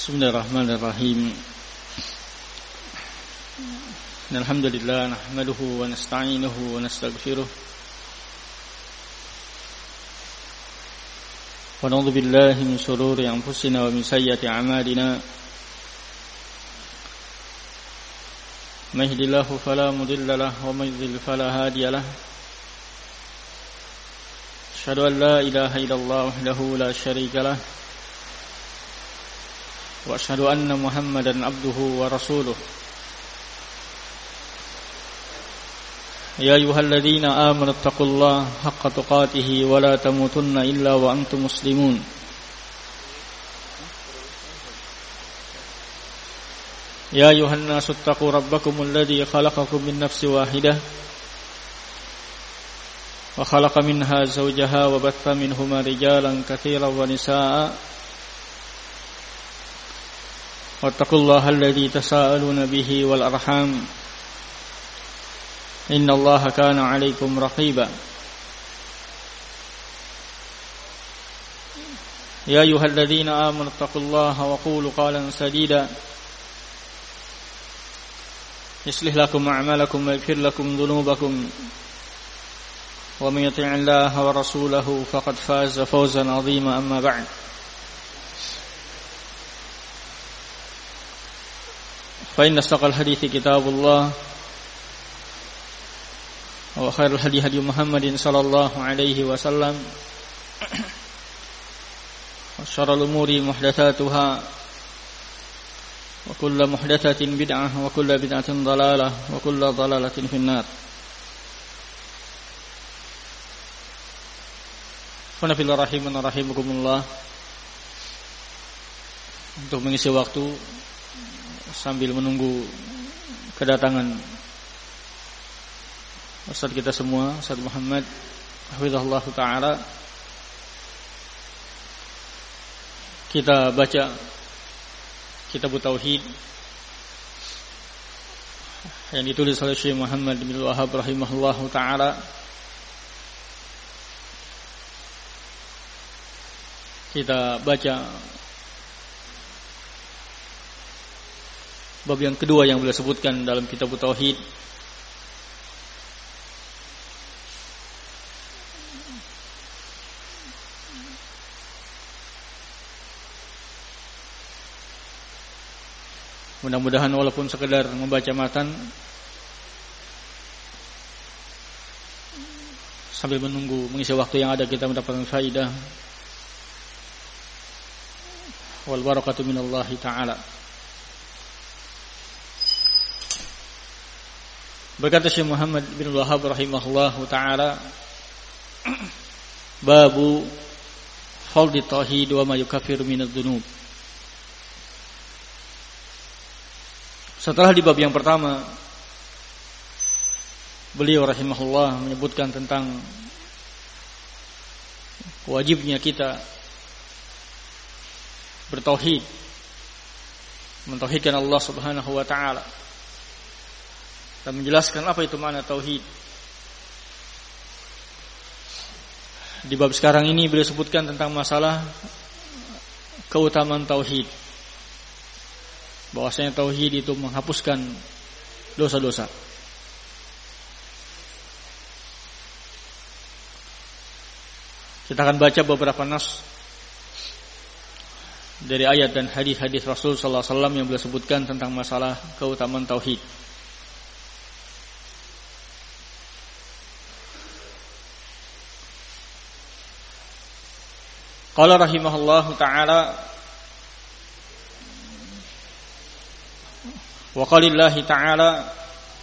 Bismillahirrahmanirrahim. Alhamdulillah nahmaduhu wa nasta'inuhu wa nastaghfiruh. Wa na'udzu billahi min shururi anfusina wa min sayyiati a'malina. May yahdihillahu fala mudilla lahu wa may yudlil fala hadiya lahu. Asyhadu an la ilaha illallah wahdahu la syarika lahu. Wa asyhadu anna Muhammadan abduhu wa rasuluh. Ya ayyuhalladzina amanu taqullaha haqqa tuqatih wa la tamutunna illa wa antum muslimun. Ya ayyuhan nasu taqu rabbakumul ladzi khalaqakum min nafsin wahidah wa khalaqa minha zawjaha wa batha minhuma rijalan katsiran wa nisaa'a. Wattaqullaha alladzi tasaaluna bihi wal arham. Innallaha kana 'alaikum raqiba. Ya ayyuhalladzina amanu taqullaha wa qulu qawlan sadida. Yuslih lakum a'malakum wa yaghfir lakum dhunubakum. Wa may yuti'illaha wa rasulahu faqad faza fawzan 'azima amma ba'd. فإن أصدق الحديث كتاب الله وخير الهدي هدي محمد صلى الله عليه وسلم وشر الأمور محدثاتها وكل محدثة بدعة وكل بدعة ضلالة وكل ضلالة في النار. Qanafillah rahiman rahimakumullah. Untuk mengisi waktu sambil menunggu kedatangan Ustaz kita semua, Ustaz Muhammad hafizahullah ta'ala, kita baca Kitab Tauhid yang ditulis oleh Syekh Muhammad bin Wahab rahimahullah ta'ala. Kita baca bab yang kedua yang beliau sebutkan dalam Kitab Tauhid. Mudah-mudahan walaupun sekedar membaca matan sambil menunggu mengisi waktu yang ada, kita mendapatkan faidah wal barakatuh minallahi ta'ala. Berkata Syekh Muhammad bin Wahab rahimahullahu ta'ala, babu fardhi tauhid wa ma yukaffiru minadz dzunub. Setelah di bab yang pertama beliau rahimahullah menyebutkan tentang wajibnya kita bertauhid, mentauhidkan Allah Subhanahu wa ta'ala, dan menjelaskan apa itu makna tauhid. Di bab sekarang ini beliau sebutkan tentang masalah keutamaan tauhid, bahwasanya tauhid itu menghapuskan dosa-dosa. Kita akan baca beberapa nas dari ayat dan hadis-hadis Rasul sallallahu alaihi wasallam yang beliau sebutkan tentang masalah keutamaan tauhid. Qala rahimahullahu ta'ala wa qalillahi ta'ala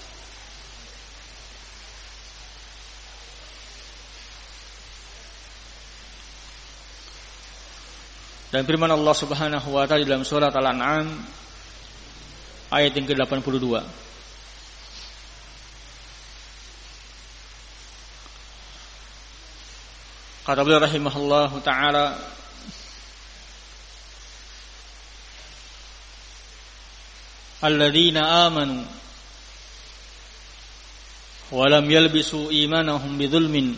dan firman Allah Subhanahu wa ta'ala dalam surat Al-An'am ayat yang ke-82. Kata beliau rahimahullahu ta'ala, alladzina amanu wa lam yalbisu imanahum bidzulmin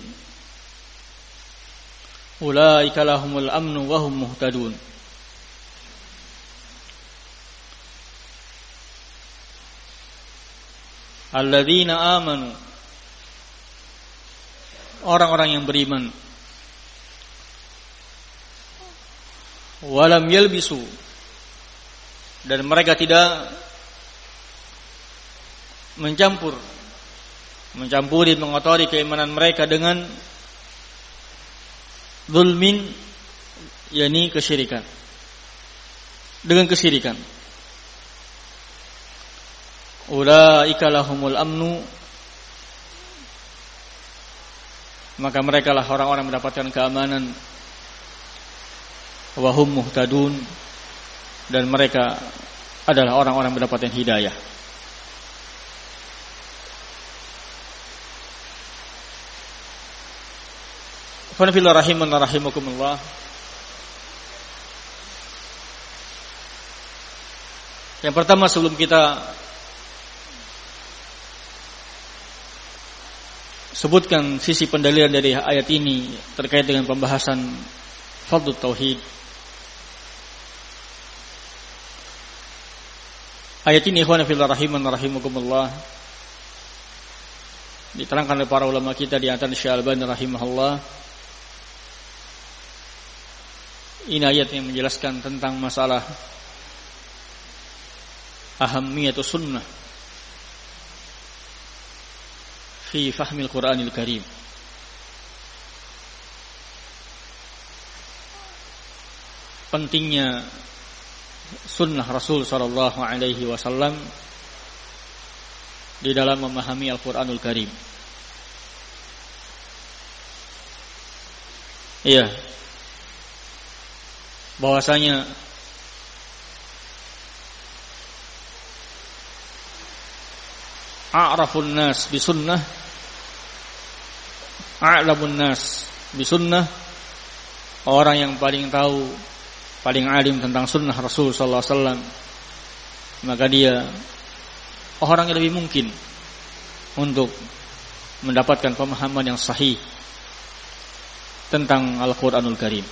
ulaika lahumul amnu wa hum muhtadun. alladzina amanu, orang-orang yang beriman, walam yalbisu, dan mereka tidak mencampuri, mengotori keimanan mereka dengan zulmin, yakni kesyirikan, dengan kesyirikan. Ulaika lahumul amnu, maka mereka lah orang-orang mendapatkan keamanan. Wa hum muhtadun, dan mereka adalah orang-orang mendapatkan hidayah. Fanafillah rahiman rahimakumullah. Yang pertama, sebelum kita sebutkan sisi pendalilan dari ayat ini terkait dengan pembahasan fardhu tauhid. Ayat ini ikhwan fillah rahiman rahimakumullah diterangkan oleh para ulama kita, di antara Syekh Al-Albani rahimahullah. Ini ayat yang menjelaskan tentang masalah ahammiyatus sunnah fi fahmil Qur'anil Karim. Pentingnya sunnah Rasul sallallahu alaihi wasallam di dalam memahami Al-Qur'anul Karim. Iya, bahwasanya a'rafun nas bisunnah, a'lamun nas bisunnah, orang yang paling tahu, paling alim tentang sunnah Rasul sallallahu alaihi wasallam, maka dia orang yang lebih mungkin untuk mendapatkan pemahaman yang sahih tentang Al-Qur'anul Karim.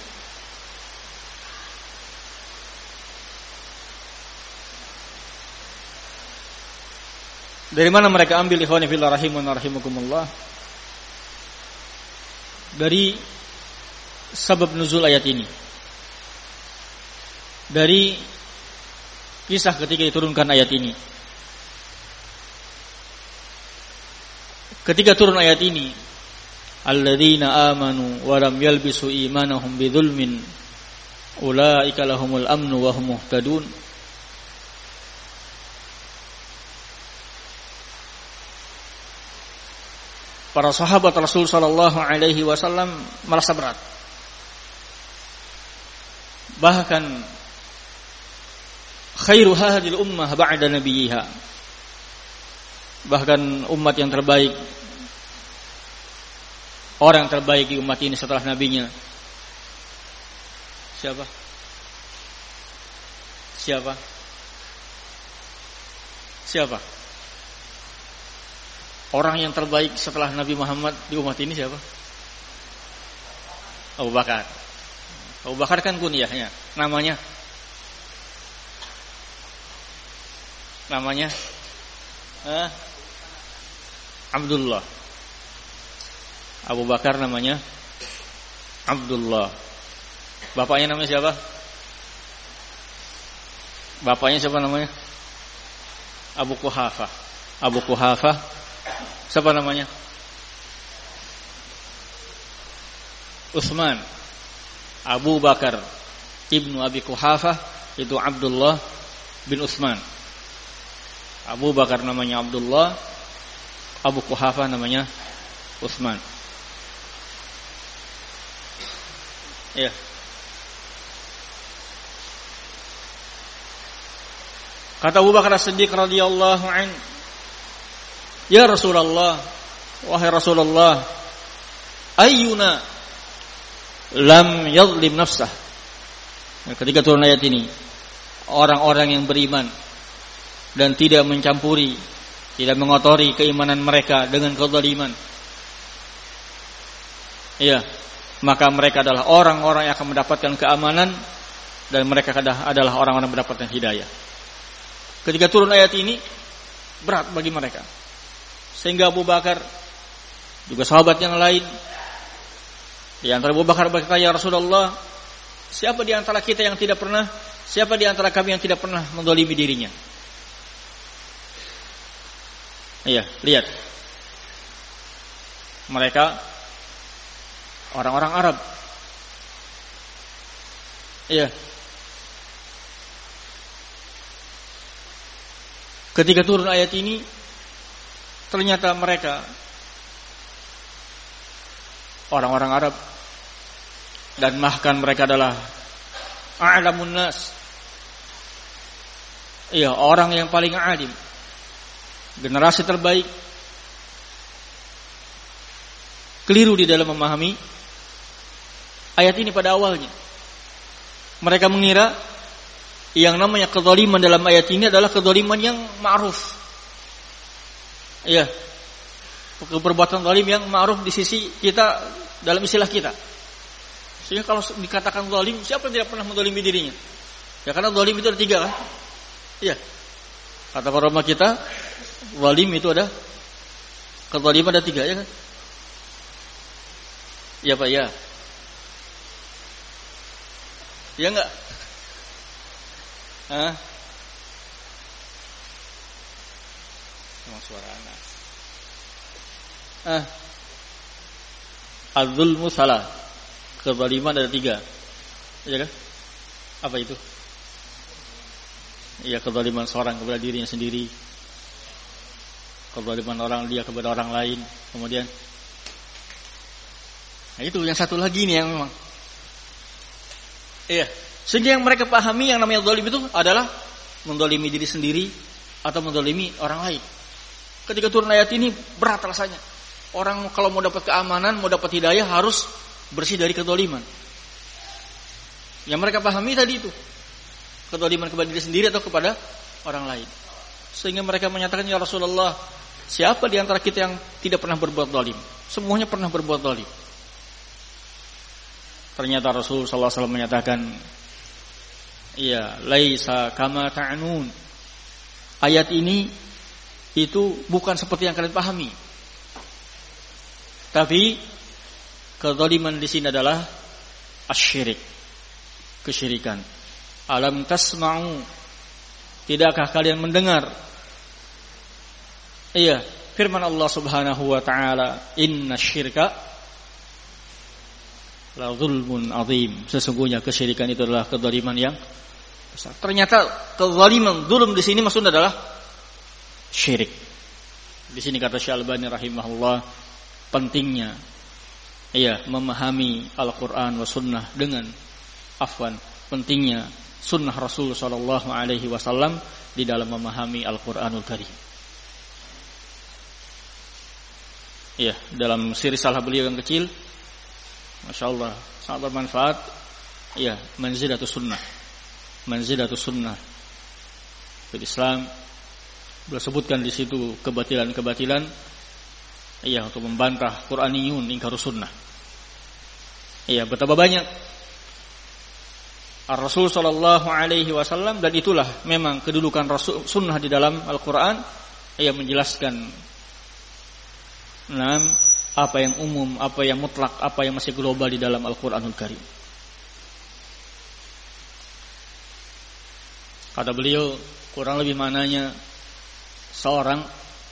Dari mana mereka ambil ikhwan fillah rahiman rahimakumullah? Dari sebab nuzul ayat ini, dari kisah ketika diturunkan ayat ini. Ketika turun ayat ini, alladzina amanu wa lam yalbisu imanahum bidzulmin ulaika lahumul amnu wa hum muhtadun. Para sahabat Rasul sallallahu alaihi wasallam merasa berat. Bahkan khairu hadhil ummah ba'da nabiyha, bahkan umat yang terbaik, orang terbaik di umat ini setelah nabinya, siapa? Siapa? Siapa? Orang yang terbaik setelah Nabi Muhammad di umat ini siapa? Abu Bakar. Abu Bakar kan kunyahnya, namanya Abdullah. Abu Bakar namanya Abdullah. Bapaknya namanya siapa? Bapaknya siapa namanya? Abu Quhafah. Abu Quhafah. Siapa namanya? Utsman. Abu Bakar ibnu Abi Quhafah itu Abdullah bin Utsman. Abu Bakar namanya Abdullah, Abu Quhafah namanya Utsman. Ya. Kata Abu Bakar As-Siddiq radhiyallahu anhu, ya Rasulullah, wahai Rasulullah, ayyuna lam yadhlim nafsah. Ketika turun ayat ini, orang-orang yang beriman dan tidak mencampuri, tidak mengotori keimanan mereka dengan kezaliman, ya, maka mereka adalah orang-orang yang akan mendapatkan keamanan dan mereka adalah orang-orang yang mendapatkan hidayah. Ketika turun ayat ini, berat bagi mereka. Sehingga Abu Bakar juga sahabat yang lain di antara Abu Bakar berkata, "Ya Rasulullah, siapa di antara kita yang tidak pernah, siapa di antara kami yang tidak pernah menzalimi dirinya?" Iya, lihat. Mereka orang-orang Arab. Iya. Ketika turun ayat ini, ternyata mereka orang-orang Arab, dan bahkan mereka adalah a'lamun nas. Iya, orang yang paling alim, generasi terbaik, keliru di dalam memahami ayat ini pada awalnya. Mereka mengira yang namanya kezaliman dalam ayat ini adalah kezaliman yang ma'ruf. Iya. Perbuatan zalim yang ma'ruf di sisi kita, dalam istilah kita. Sehingga kalau dikatakan zalim, siapa yang tidak pernah menzalimi dirinya? Ya karena zalim itu ada 3 kan? Iya. Kata para ulama kita, zalim itu ada, kezaliman ada 3 ya kan? Iya Pak, ya. Ya enggak? Hah? Emang suara anak. Az-zulmu salah. Kezaliman ada 3. Iya kan? Apa itu? Iya, kezaliman seorang kepada dirinya sendiri, kezaliman orang dia kepada orang lain. Kemudian, nah itu yang satu lagi nih yang memang. Iya. Sehingga yang mereka pahami yang namanya zalim itu adalah menzalimi diri sendiri atau menzalimi orang lain. Ketika turun ayat ini berat rasanya. Orang kalau mau dapat keamanan, mau dapat hidayah harus bersih dari kezaliman. Yang mereka pahami tadi itu, kezaliman kepada diri sendiri atau kepada orang lain. Sehingga mereka menyatakan, "Ya Rasulullah, siapa di antara kita yang tidak pernah berbuat zalim? Semuanya pernah berbuat zalim." Ternyata Rasul sallallahu alaihi wasallam menyatakan, "Iya, laisa kama ta'nun." Ayat ini itu bukan seperti yang kalian pahami. Tapi kezaliman di sini adalah asyirik, kesyirikan. Alam tasma'u, tidakkah kalian mendengar? Iya, firman Allah Subhanahu wa taala, "Innasyirka la zulmun azim." Sesungguhnya kesyirikan itu adalah kezaliman yang besar. Ternyata kezaliman, zulm di sini maksudnya adalah syirik. Di sini kata Syalbani rahimahullah, pentingnya memahami Al-Qur'an wa sunnah dengan pentingnya sunnah Rasul sallallahu alaihi wasallam di dalam memahami Al-Qur'anul Karim. Iya, dalam siri salah beliau yang kecil, Masya Allah, sangat bermanfaat. Iya, manzilatus sunnah fil Islam. Beliau sebutkan di situ kebatilan-kebatilan, iya, untuk membantah Qur'aniyun ingkarus sunnah. Iya, betapa banyak Rasul sallallahu alaihi wasallam, dan itulah memang kedudukan Rasul sunnah di dalam Al-Qur'an, ia menjelaskan apa yang umum, apa yang mutlak, apa yang masih global di dalam Al-Qur'anul Karim. Kata beliau, kurang lebih maknanya seorang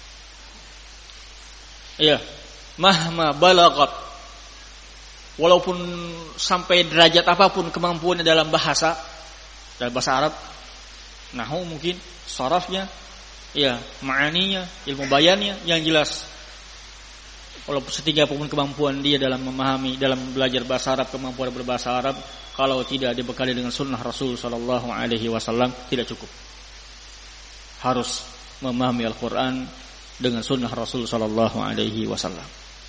mahma balagat, walaupun sampai derajat apapun kemampuannya dalam bahasa Arab, nahwu mungkin, sharafnya, ma'aninya, ilmu bayannya, yang jelas walaupun setinggi apapun kemampuan dia dalam memahami, dalam belajar bahasa Arab, kemampuan berbahasa Arab, kalau tidak dibekali dengan sunnah Rasul sallallahu alaihi wasallam tidak cukup. Harus memahami Al-Qur'an dengan sunnah Rasul sallallahu alaihi wasallam.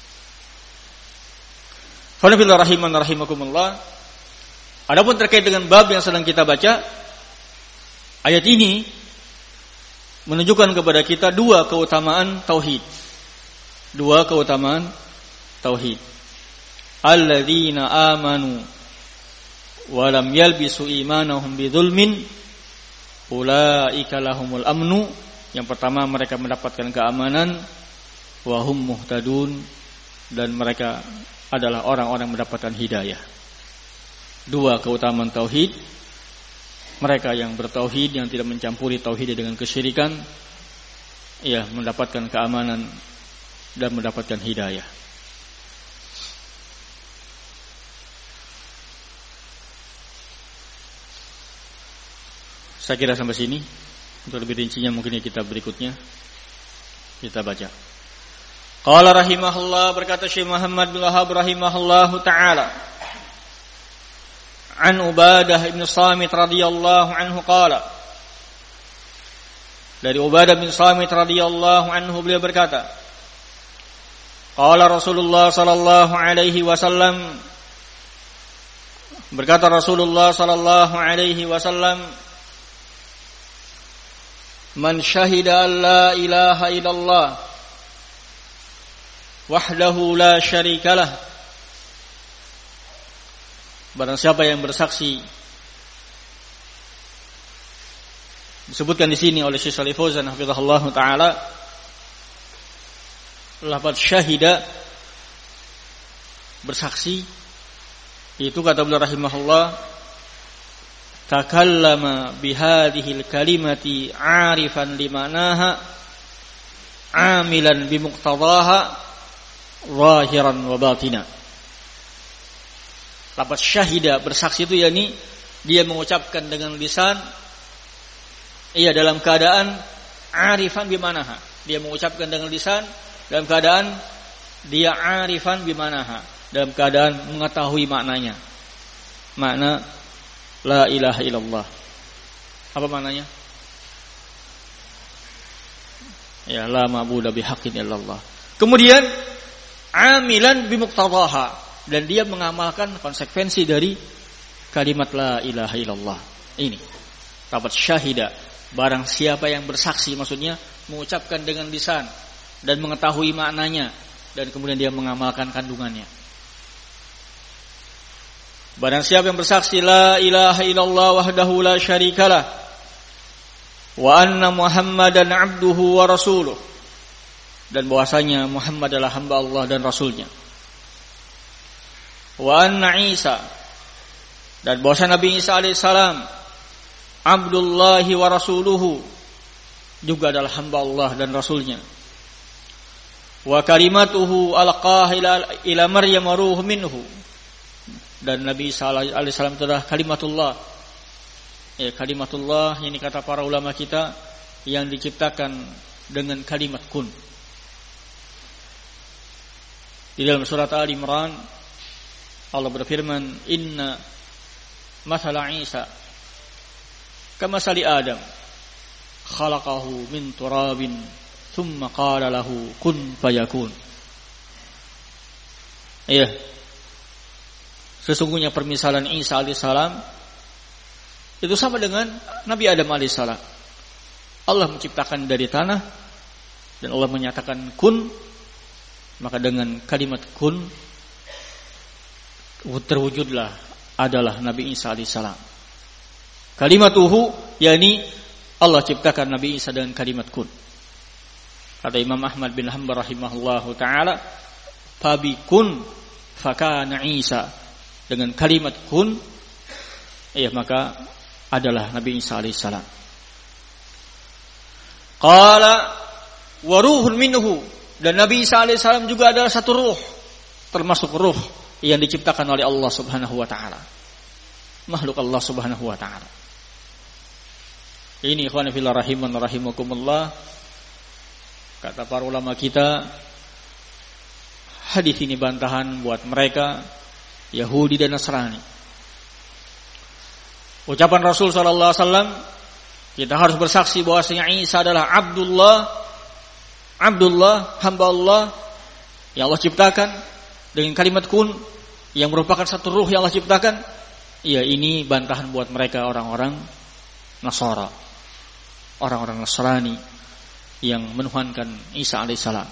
Qul rahiman rahimakumullah. Adapun terkait dengan bab yang sedang kita baca, ayat ini menunjukkan kepada kita dua keutamaan tauhid. Alladzina amanu wa lam yalbisu imanahum bidzulmin ulaika lahumul amnu. Yang pertama, mereka mendapatkan keamanan wa hum muhtadun, dan mereka adalah orang-orang mendapatkan hidayah. Dua keutamaan tauhid. Mereka yang bertauhid, yang tidak mencampuri tauhid dengan kesyirikan, ya, mendapatkan keamanan dan mendapatkan hidayah. Saya kira sampai sini. Untuk lebih rincinya mungkin di kitab berikutnya kita baca. Qala rahimahullah, berkata Syekh Muhammad bin Wahhab rahimahullahu taala, an Ubadah bin Samit radhiyallahu anhu qala, dari Ubadah bin Samit radhiyallahu anhu beliau berkata, qala Rasulullah sallallahu alaihi wasallam, berkata Rasulullah sallallahu alaihi wasallam, man syahida an la ilaha illallah wahdahu la syarikalah, barang siapa yang bersaksi, disebutkan di sini oleh Syekh Shalih Fauzan hafizahullah taala, lafaz syahida, bersaksi, itu kata beliau rahimahullah, takallama bihadhil kalimati 'arifan limanaha 'amilan bimuqtadaha zahiran wa batina. Lafaz syahida, bersaksi itu yakni dia mengucapkan dengan lisan, ia dalam keadaan 'arifan bimanaha, dia mengucapkan dengan lisan dalam keadaan dia 'arifan bimanaha, dalam keadaan mengetahui maknanya. Makna la ilaha illallah, apa maknanya? Ya, la ma'budu bihaqqin illallah. Kemudian amilan bimuqtadaha, dan dia mengamalkan konsekuensi dari kalimat la ilaha illallah ini. Lafaz syahida, barang siapa yang bersaksi, maksudnya mengucapkan dengan lisan dan mengetahui maknanya, dan kemudian dia mengamalkan kandungannya. Barang siapa yang bersaksi la ilaha illallah wahdahu la syarikalah wa anna Muhammadan abduhu wa rasuluh, dan bahwasanya Muhammad adalah hamba Allah dan rasulnya, wa anna Isa, dan bahwasanya Nabi Isa alaihissalam abdullahi wa rasuluhu, juga adalah hamba Allah dan rasulnya, wa kalimatuhu alqaha ila Maryam wa ruh minhu, dan Nabi Isa alaihissalam itu adalah kalimatullah. Ya, kalimatullah ini kata para ulama kita yang diciptakan dengan kalimat kun. Di dalam surat Ali Imran Allah berfirman, inna mathala Isa kamathali Adam khalaqahu min turabin thumma qala lahu kun fayakun. Iya, sesungguhnya permisalan Isa alaihissalam itu sama dengan Nabi Adam alaihissalam. Allah menciptakan dari tanah dan Allah menyatakan kun, maka dengan kalimat kun terwujudlah adalah Nabi Isa alaihissalam. Kalimatuhu, yakni Allah ciptakan Nabi Isa dengan kalimat kun. Kata Imam Ahmad bin Hanbal rahimahullahu taala, fabi kun fakana Isa, dengan kalimat kun, ya maka adalah Nabi Isa alaihissalam. Qala wa ruhun minhu, dan Nabi Isa alaihissalam juga adalah satu ruh, termasuk ruh yang diciptakan oleh Allah subhanahu wa ta'ala, makhluk Allah subhanahu wa ta'ala. Ini ikhwan fillah rahiman rahimakumullah, kata para ulama kita, hadis ini bantahan buat mereka Yahudi dan Nasrani. Ucapan Rasul sallallahu alaihi wasallam, kita harus bersaksi bahwasanya Isa adalah Abdullah, hamba Allah yang Allah ciptakan dengan kalimat kun, yang merupakan satu ruh yang Allah ciptakan. Ya, ini bantahan buat mereka orang-orang Nasara, orang-orang Nasrani yang menuhankan Isa alaihissalam.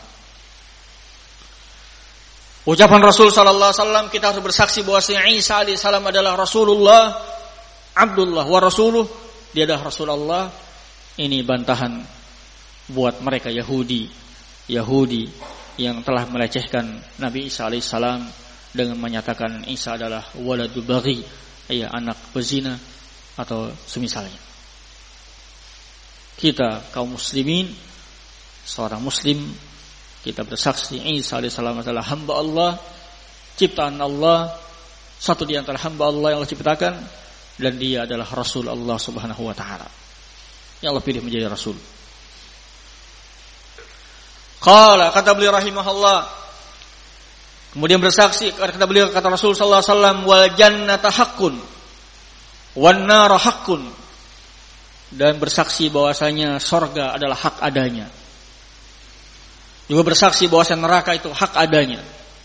Ucapan Rasul sallallahu alaihi wasallam, kita harus bersaksi bahwasanya Isa alaihissalam adalah Rasulullah, Abdullah wa rasuluh, dia adalah Rasulullah. Ini bantahan buat mereka Yahudi yang telah melecehkan Nabi Isa alaihissalam dengan menyatakan Isa adalah waladul baghi, ya anak pezina atau semisalnya. Kita kaum muslimin, seorang muslim, kita bersaksi Isa alaihissalam adalah hamba Allah, ciptaan Allah, satu di antara hamba Allah yang Allah ciptakan, dan dia adalah Rasul Allah Subhanahu wa taala yang Allah pilih menjadi Rasul. Qala, kata beliau rahimahullah, kemudian bersaksi, kata beliau, kata Rasul sallallahu alaihi wasallam, wal jannata haqqun wan nar haqqun, dan bersaksi bahwasanya surga adalah hak adanya. Juga bersaksi bahwasanya neraka itu hak adanya.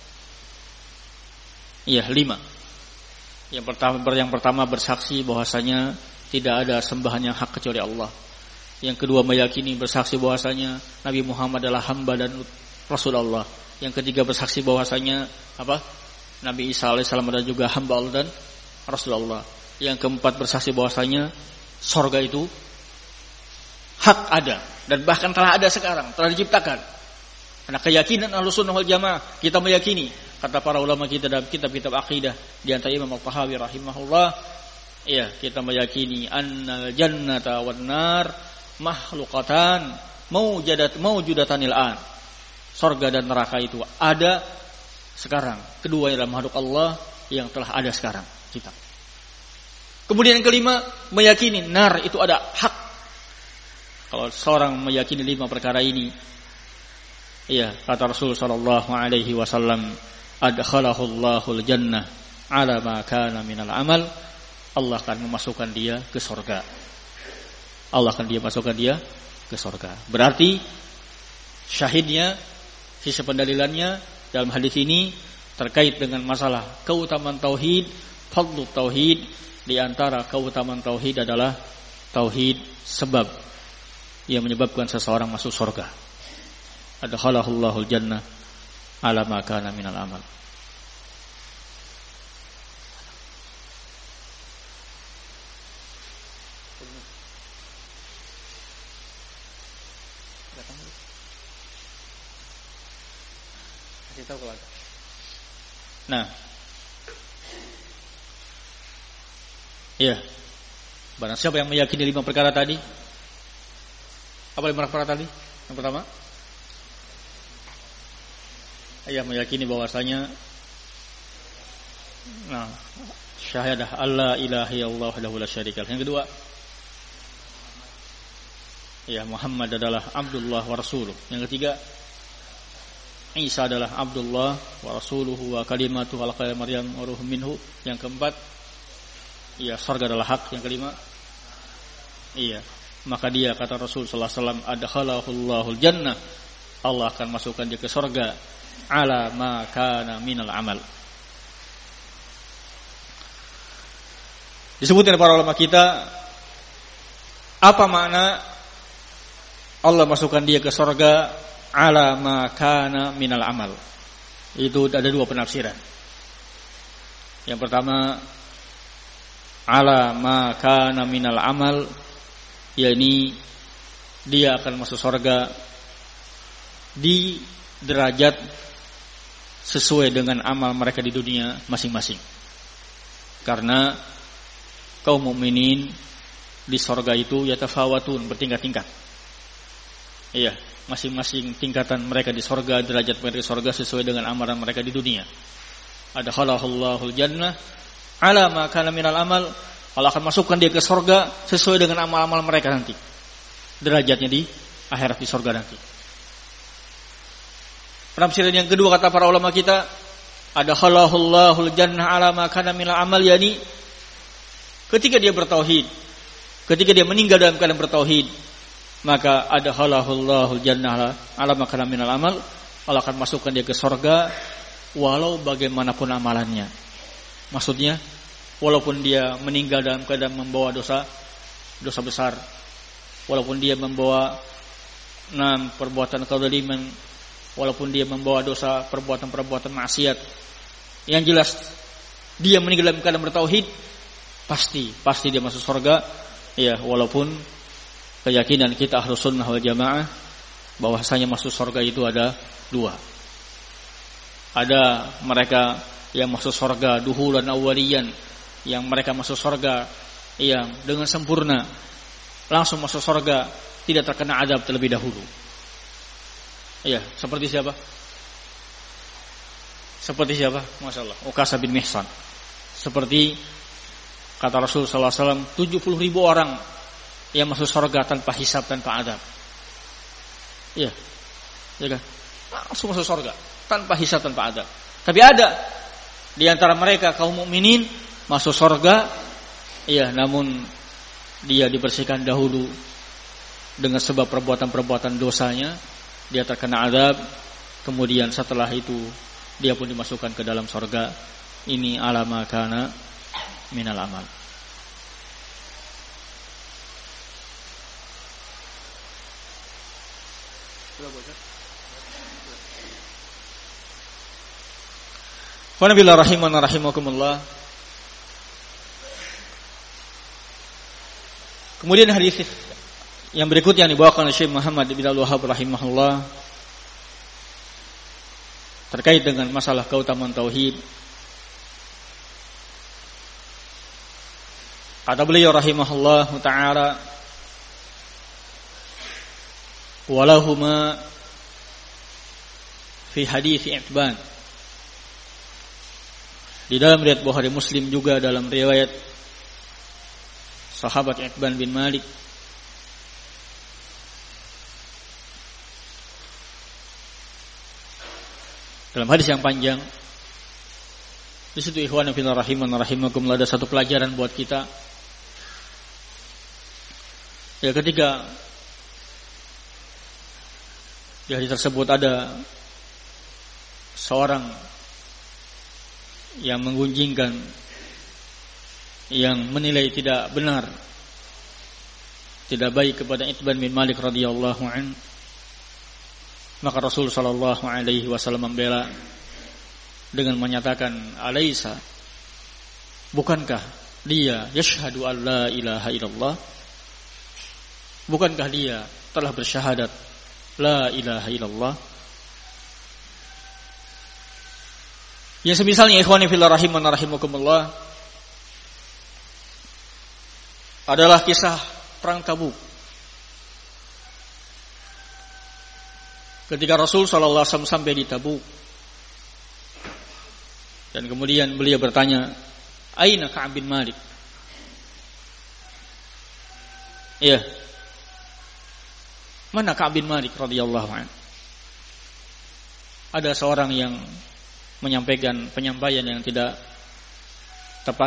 Iya, 5. Yang pertama bersaksi bahwasanya tidak ada sembahan yang hak kecuali Allah. Yang kedua meyakini bersaksi bahwasanya Nabi Muhammad adalah hamba dan Rasul Allah. Yang ketiga bersaksi bahwasanya Nabi Isa alaihissalam adalah juga hamba Allah dan Rasul Allah. Yang keempat bersaksi bahwasanya surga itu hak ada dan bahkan telah ada sekarang, telah diciptakan. Karena keyakinan Ahlussunnah wal Jamaah, kita meyakini, kata para ulama kita dalam kitab-kitab akidah, di antara Imam Al-Tahawi rahimahullah, ya, kita meyakini annal jannata wan nar makhluqatan mawjudatanil an. Surga dan neraka itu ada sekarang. Keduanya adalah makhluk Allah yang telah ada sekarang, kita. Kemudian yang kelima, meyakini nar itu ada hak. Kalau seorang meyakini 5 perkara ini, iya, kata Rasul sallallahu alaihi wasallam, adkhalahu Allahul jannah ala ma kana minal amal, Allah akan memasukkan dia ke surga. Allah akan masukkan dia ke surga. Berarti syahidnya, sisi pendalilannya dalam hadis ini terkait dengan masalah keutamaan tauhid, fadlu tauhid. Di antara keutamaan tauhid adalah tauhid sebab yang menyebabkan seseorang masuk surga. Adkhalahu Allahul jannah ala ma kana minal amal. Nah, iya, barang siapa yang meyakini 5 perkara tadi. Apa 5 perkara tadi? Yang pertama, ia meyakini bahwasanya syahadah alla ilaha illallah wahdahu la syarika lah. Yang kedua, ya, Muhammad adalah Abdullah wa Rasuluh. Yang ketiga, Isa adalah Abdullah wa Rasuluhu wa kalimatuhu alqa Maryam wa ruhum minhu. Yang keempat, iya, surga adalah hak. Yang kelima, iya, maka dia, kata Rasul sallallahu alaihi wasallam, adkhalahu Allahul jannah, Allah akan masukkan dia ke surga ala ma kana minal amal. Disebutkan para ulama kita, apa makna Allah masukkan dia ke surga ala ma kana minal amal? Itu ada 2 penafsiran. Yang pertama, ala ma kana minal amal, yakni dia akan masuk surga di derajat sesuai dengan amal mereka di dunia masing-masing. Karena kaum mukminin di surga itu yatafawatun, bertingkat-tingkat. Iya, masing-masing tingkatan mereka di surga, derajat mereka di surga sesuai dengan amalan mereka di dunia. Adkhalahu Allahul jannah ala ma kana minal amal, Allah akan masukkan dia ke surga sesuai dengan amal-amal mereka nanti. Derajatnya di akhirat di surga nanti. Penafsiran yang kedua, kata para ulama kita, adkhalahu Allahul jannah ala ma kana minal amal, yakni ketika dia bertauhid, ketika dia meninggal dalam keadaan bertauhid, maka adkhalahu Allahul jannah ala ma kana minal amal, Allah akan masukkan dia ke surga walau bagaimanapun amalannya. Maksudnya, walaupun dia meninggal dalam keadaan membawa dosa besar, walaupun dia membawa perbuatan kezaliman, walaupun dia membawa dosa perbuatan maksiat, yang jelas dia meninggal dalam keadaan bertauhid, pasti dia masuk surga. Ya, walaupun keyakinan kita Ahlussunnah wal Jamaah bahwasanya masuk surga itu ada 2. Ada mereka yang masuk surga duhulan awwaliyan, yang mereka masuk surga yang dengan sempurna, langsung masuk surga, tidak terkena adab terlebih dahulu. Iya, seperti siapa? Seperti siapa? Masya Allah, Uqasah bin Mihsan. Seperti kata Rasul sallallahu alaihi wasallam, 70.000 orang yang masuk surga tanpa hisab, tanpa adab. Iya. Ya kan? Langsung masuk surga tanpa hisab, tanpa adab. Tapi ada di antara mereka kaum mukminin masuk surga, iya, namun dia dibersihkan dahulu dengan sebab perbuatan-perbuatan dosanya, dia terkena adab, kemudian setelah itu dia pun dimasukkan ke dalam surga. Ini alama kana minal amal. Wa nabillahi rahimana rahimakumullah. Kemudian hadis yang berikutnya yang dibawakan oleh Syekh Muhammad bin Abdul Wahhab rahimahullah terkait dengan masalah keutamaan tauhid. Kata beliau rahimahullah ta'ala, walahuma fi hadits Itban. Di dalam riwayat Bukhari Muslim juga dalam riwayat sahabat Itban bin Malik, dalam hadis yang panjang. Di situ ikhwan fillah rahiman rahimakumullah, ada satu pelajaran buat kita. Ya, ketika di hadis tersebut ada seorang yang menggunjingkan, yang menilai tidak benar, tidak baik kepada Itban bin Malik radhiyallahu anhu, maka Rasul sallallahu alaihi wasallam membela dengan menyatakan, alaisa, bukankah dia yashhadu an la ilaha illallah, bukankah dia telah bersyahadat la ilaha illallah. Yang semisalnya ikhwani fillah rahiman rahimakumullah adalah kisah perang Tabuk. Ketika Rasul sallallahu alaihi wasallam sampai di Tabuk, dan kemudian beliau bertanya, aina Ka'ab bin Malik? Iya. Mana Ka'ab bin Malik radhiyallahu anhu? Ada seorang yang menyampaikan penyampaian yang tidak tepat.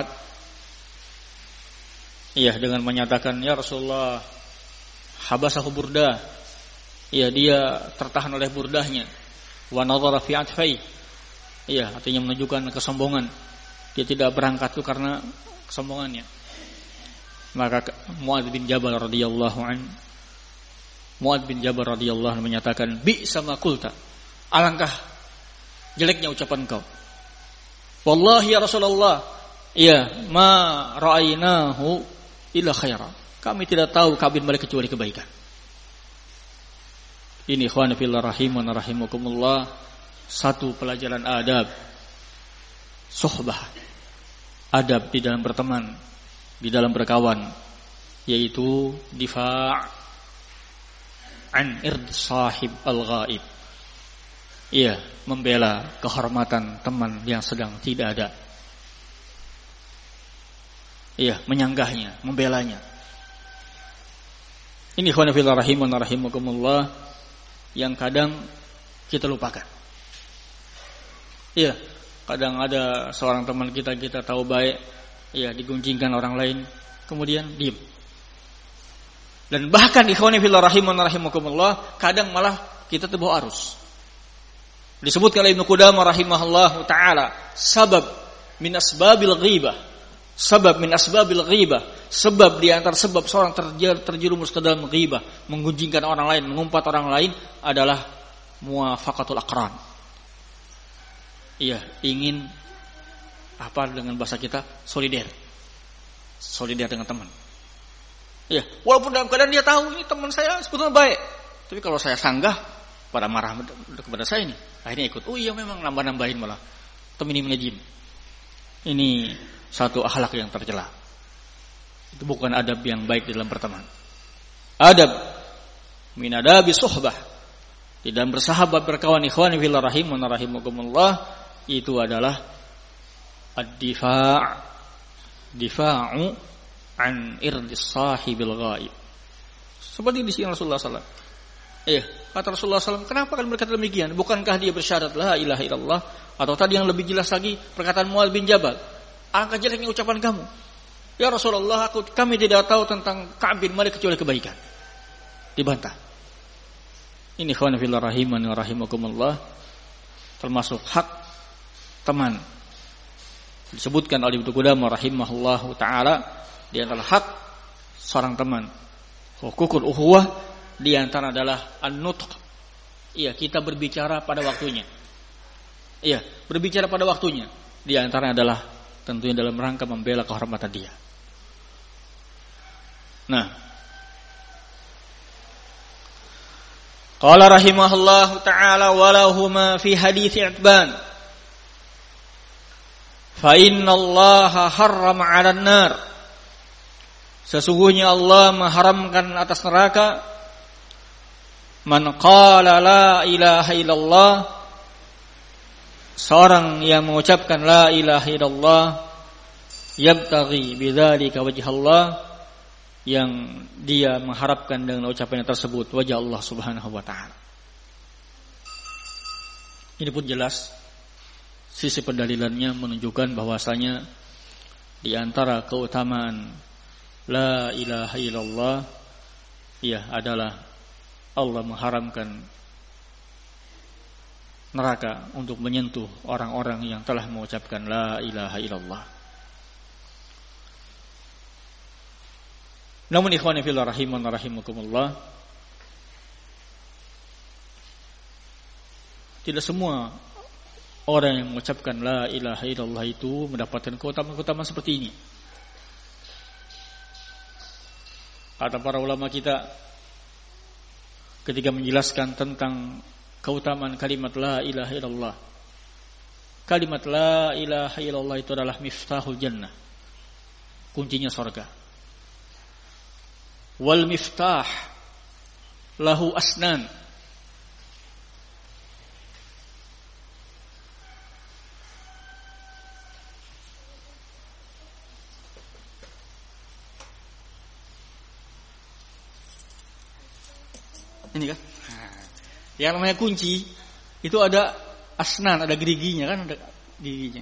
Iya, dengan menyatakan, ya Rasulullah, habasahu burdah. Iya, dia tertahan oleh burdahnya. Wa nadhara fi atfai. Iya, artinya menunjukkan kesombongan. Dia tidak berangkat itu karena kesombongannya. Maka Mu'adz bin Jabal radhiyallahu anhu, Mu'adz bin Jabal radhiyallahu anhu menyatakan, bi sama qulta, alangkah jeleknya ucapan kau. Wallahi ya Rasulullah, iya, ma ra'ainahu illa khaira. Kami tidak tahu Ka'ab bin Malik kecuali kebaikan. Ini ikhwan fillah rahiman rahimakumullah, satu pelajaran adab suhbah, adab di dalam berteman, di dalam berkawan, yaitu difa' an ird sahib al-ghaib. Iya, membela kehormatan teman yang sedang tidak ada. Iya, menyanggahnya, membelanya. Ini ikhwan fillah rahiman rahimakumullah yang kadang kita lupakan. Iya, kadang ada seorang teman kita tahu baik, iya, digunjingkan orang lain, kemudian diam. Dan bahkan ikhwan fillah rahiman rahimakumullah, kadang malah kita terbawa arus. Disebutkan oleh Ibnu Qudamah rahimahullah taala, sabab min asbabil ghibah, sabab min asbabil ghibah, sebab di antara sebab seorang terjerumus ke dalam ghibah, menggunjingkan orang lain, mengumpat orang lain, adalah muwafaqatul aqran. Iya, ingin apa dengan bahasa kita, solider dengan teman. Iya, walaupun dalam keadaan dia tahu ini teman saya sebetulnya baik, tapi kalau saya sanggah, pada marah kepada saya nih. Akhirnya ikut. Oh iya memang nambah-nambahin malah. Minim-minim. Ini satu akhlak yang tercela. Itu bukan adab yang baik di dalam berteman. Adab min adabi suhbah. Di dalam bersahabat berkawan ikhwani fillah rahimun rahimakumullah itu adalah difa'u an irdis sahibil ghaib. Seperti di sini Rasulullah sallallahu alaihi wasallam. Iya, kata Rasulullah SAW, kenapa kalian berkata demikian? Bukankah dia bersyahadat la ilaha illallah? Atau tadi yang lebih jelas lagi perkataan Mu'adz bin Jabal, alangkah jeleknya ucapan kamu. Ya Rasulullah, kami tidak tahu tentang Ka'ab bin Malik kecuali kebaikan. Dibantah. Ini ikhwan fillah rahimani wa rahimakumullah, termasuk hak teman. Disebutkan oleh Ibnu Qudamah rahimahullahu taala di antara hak seorang teman. Hukukul ukhuwah di antara adalah an-nutq. Iya, kita berbicara pada waktunya. Iya, berbicara pada waktunya. Di antara adalah tentunya dalam rangka membela kehormatan dia. Nah, qala rahimahullahu ta'ala walahuma fi hadits Itban fa inna Allaha harrama 'alan nar. Sesungguhnya Allah mengharamkan atas neraka man qala la ilaha illallah, seorang yang mengucapkan la ilaha illallah yabtaghi bidzalika wajh Allah, yang dia mengharapkan dengan ucapannya tersebut wajah Allah Subhanahu wa taala. Ini pun jelas sisi pendalilannya menunjukkan bahwasanya di antara keutamaan la ilaha illallah adalah Allah mengharamkan neraka untuk menyentuh orang-orang yang telah mengucapkan la ilaha illallah. Namun ikhwani fillah rahiman rahimakumullah, tidak semua orang yang mengucapkan la ilaha illallah itu mendapatkan keutamaan-keutamaan seperti ini. Kata para ulama kita ketika menjelaskan tentang keutamaan kalimat la ilaha illallah, kalimat la ilaha illallah itu adalah miftahul jannah, kuncinya surga. Wal miftah lahu asnan. Ini kan, yang namanya kunci itu ada asnan, ada geriginya kan, ada giginya.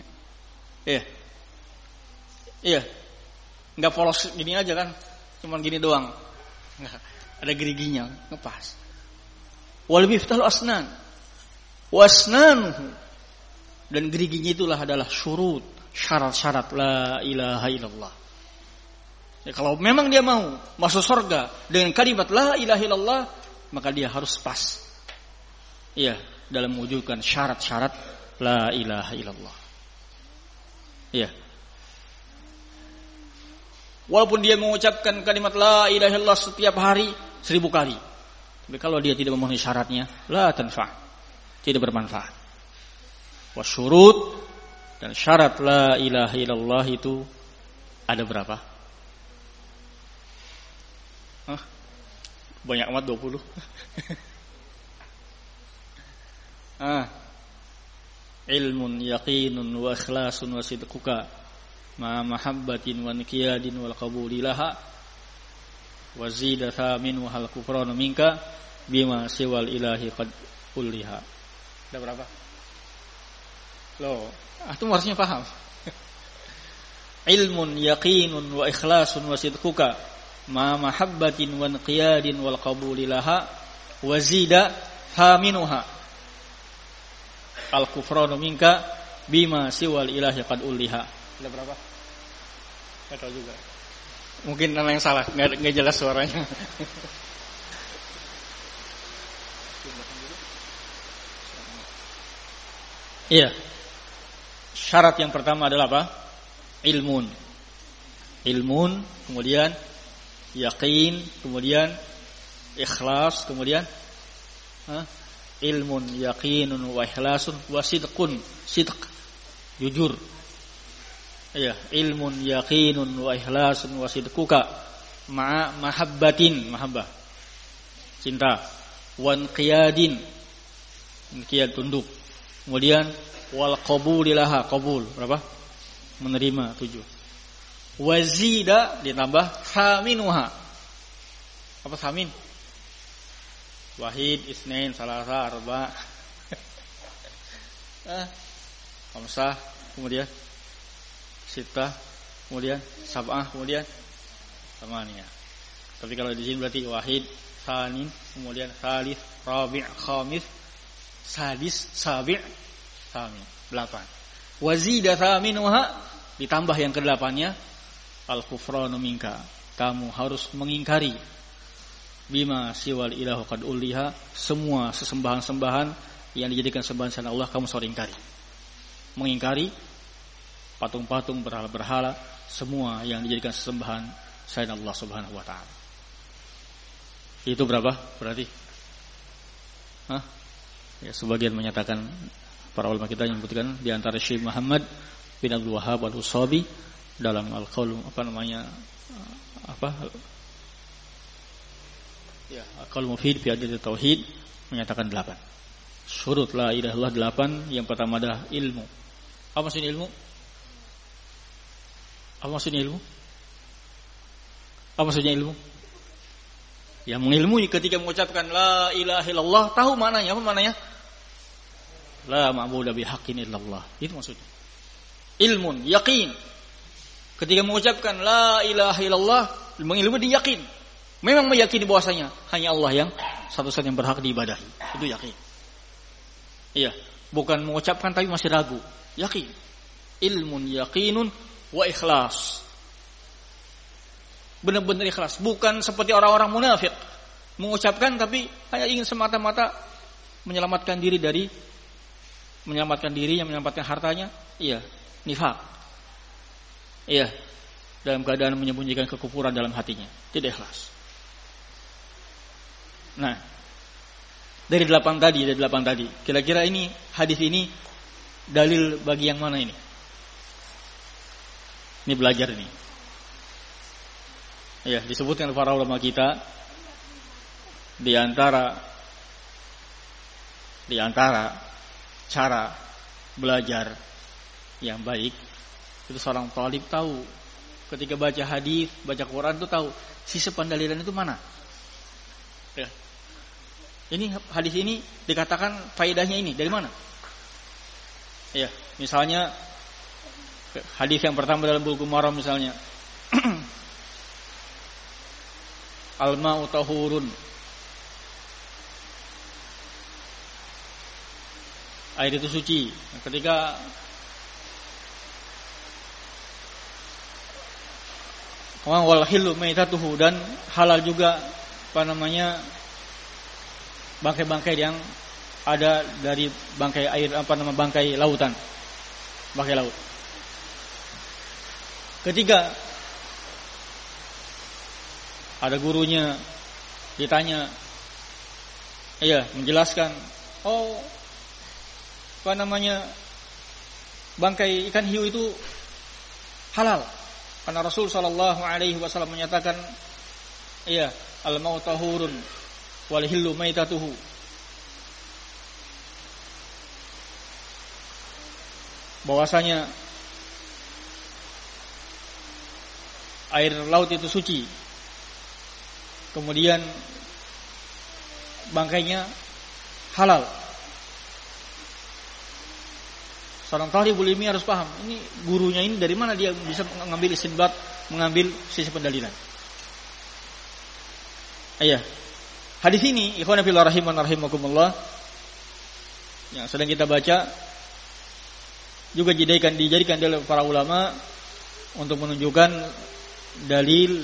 Iya, nggak polos gini aja kan, cuman gini doang. Nggak, ada geriginya, ngepas. Wal miftahul asnan, wasnanuhu, dan geriginya itulah adalah syurut, syarat-syarat la ilaha illallah. Ya, kalau memang dia mau masuk surga dengan kalimat la ilaha illallah, maka dia harus pas. Iya, dalam mewujudkan syarat-syarat la ilaha illallah. Iya. Walaupun dia mengucapkan kalimat la ilaha illallah setiap hari 1000 kali, tapi kalau dia tidak memenuhi syaratnya, la tanfa', tidak bermanfaat. Wasyurut, dan syarat la ilaha illallah itu ada berapa? Banyak amat 20. Ilmun yaqinun wa ikhlasun wa sidquka ma mahabbatin wa inqiyadin wal qabuli laha wa zida thamin wa hal kufranu minka bima siwal ilahi qad kulliha. Ada berapa? Loh, antum harusnya paham. Ilmun yaqinun wa ikhlasun wa sidquka ma mahabbatin wa inqiyadin wal qabuli laha wa zida thaminuha al kufranu minka bima siwal ilahi qad ulliha. Ada berapa? Enggak tahu juga. Mungkin ada yang salah, enggak jelas suaranya. Iya. Syarat yang pertama adalah apa? Ilmun, kemudian yakin, kemudian ikhlas, kemudian ilmun yaqinun wa ikhlasun wa sidqun. Sidq, jujur. Ya, ilmun yaqinun wa ikhlasun wa sidquka ma'a mahabbatin, mahabbah, cinta, wa inqiyadin, inqiyad, tunduk. Kemudian wal qabulilaha, qabul, berapa? Menerima, 7. Wazida, ditambah thaminuha. Apa thamin? Wahid, isnain, salasa, arba. Khamsah, kemudian sitah, kemudian sab'ah, kemudian samaniyah. Tapi kalau di sini berarti wahid, tsanin, kemudian tsalits, rabi', khamis, sadis, sabi', tsamin, 8. Wazida thaminuha, ditambah yang ke-8-nya, al-kufranu minka, kamu harus mengingkari bima siwal ilahu qad uliha, semua sesembahan-sembahan yang dijadikan sembahan selain Allah kamu harus ingkari. Mengingkari patung-patung, berhala-berhala, semua yang dijadikan sesembahan selain Allah Subhanahu wa taala. Itu berapa berarti? Ya, sebagian menyatakan, para ulama kita yang menyebutkan di antara Syekh Muhammad bin Abdul Wahhab Al-Usabi dalam Al-Qaul Al-Qaul Mufid fi Adil Tauhid menyatakan 8. Syurut la ilaha illallah 8. Yang pertama adalah ilmu. Apa maksudnya ilmu? Apa maksudnya ilmu? Apa maksudnya ilmu? Yang mengilmui ketika mengucapkan la ilaha illallah, tahu maknanya. Apa maknanya? La ma'budu bihaqqin illallah. Itu maksudnya. Ilmun, yakin. Ketika mengucapkan la ilaha illallah, mengilmui dia yakin. Memang meyakini bahwasanya hanya Allah yang satu-satunya yang berhak diibadahi. Itu yakin. Iya, bukan mengucapkan tapi masih ragu. Yakin. Ilmun yaqinun wa ikhlas. Benar-benar ikhlas, bukan seperti orang-orang munafik mengucapkan tapi hanya ingin semata-mata menyelamatkan diri, yang menyelamatkan hartanya. Iya, nifaq. Iya, dalam keadaan menyembunyikan kekufuran dalam hatinya, tidak ikhlas. Nah, dari 8 tadi, kira-kira ini hadis ini dalil bagi yang mana ini? Ini belajar ini. Ya, disebutkan para ulama kita di antara cara belajar yang baik itu seorang talib tahu ketika baca hadis, baca Quran itu tahu sisi pendalilan itu mana. Ya. Ini hadis ini dikatakan faedahnya ini dari mana? Ya, misalnya hadis yang pertama dalam Bulughul Maram misalnya. Al-ma'u tahurun. Air itu suci. Ketika wal hilu maitatuhu, dan halal juga bangkai-bangkai yang ada dari bangkai air, bangkai lautan. Bangkai laut. Ketiga ada gurunya ditanya, menjelaskan, bangkai ikan hiu itu halal karena Rasul sallallahu alaihi wasallam menyatakan, al-ma'u tahurun wal hillu maitatuhu. Bahwasanya air laut itu suci. Kemudian bangkainya halal. Seorang talibul ilmi harus paham, ini gurunya ini dari mana dia bisa mengambil istinbat, mengambil sisi pendalilan. Hadis ini, ikhwan fillah rahimakumullah, yang sedang kita baca juga dijadikan oleh para ulama untuk menunjukkan dalil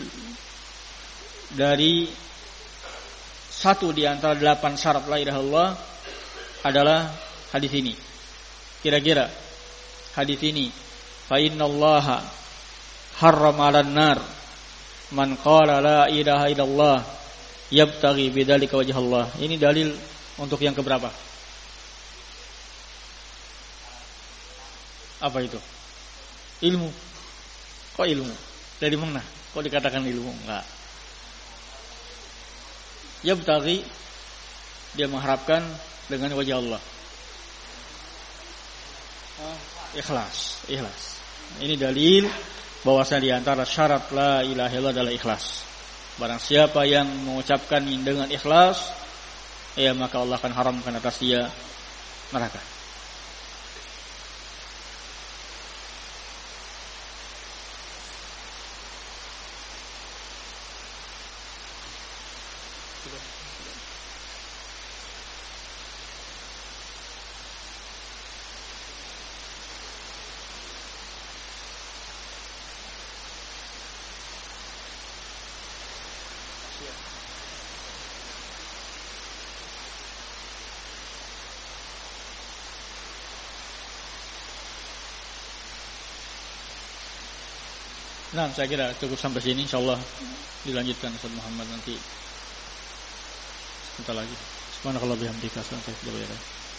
dari satu di antara 8 syarat la ilaha illallah adalah hadis ini. Kira-kira hadis ini, fa innallaha harrama 'alan nar man qala la ilaha illallah yabtaghi bidzalika wajhallah. Ini dalil Untuk yang keberapa? Apa itu? Ilmu. Kok ilmu? Dari mana? Kok dikatakan ilmu? Enggak. Ya berarti dia mengharapkan dengan wajah Allah. Ikhlas. Ini dalil bahwasanya di antara syarat la ilaha illallah adalah ikhlas. Barang siapa yang mengucapkan dengan ikhlas, ya maka Allah akan haramkan atas dia neraka. Nah, saya kira cukup sampai sini. InsyaAllah dilanjutkan Ustaz Muhammad nanti sebentar lagi. Subhanakallah bihamdika. Assalamualaikum warahmatullahi wabarakatuh.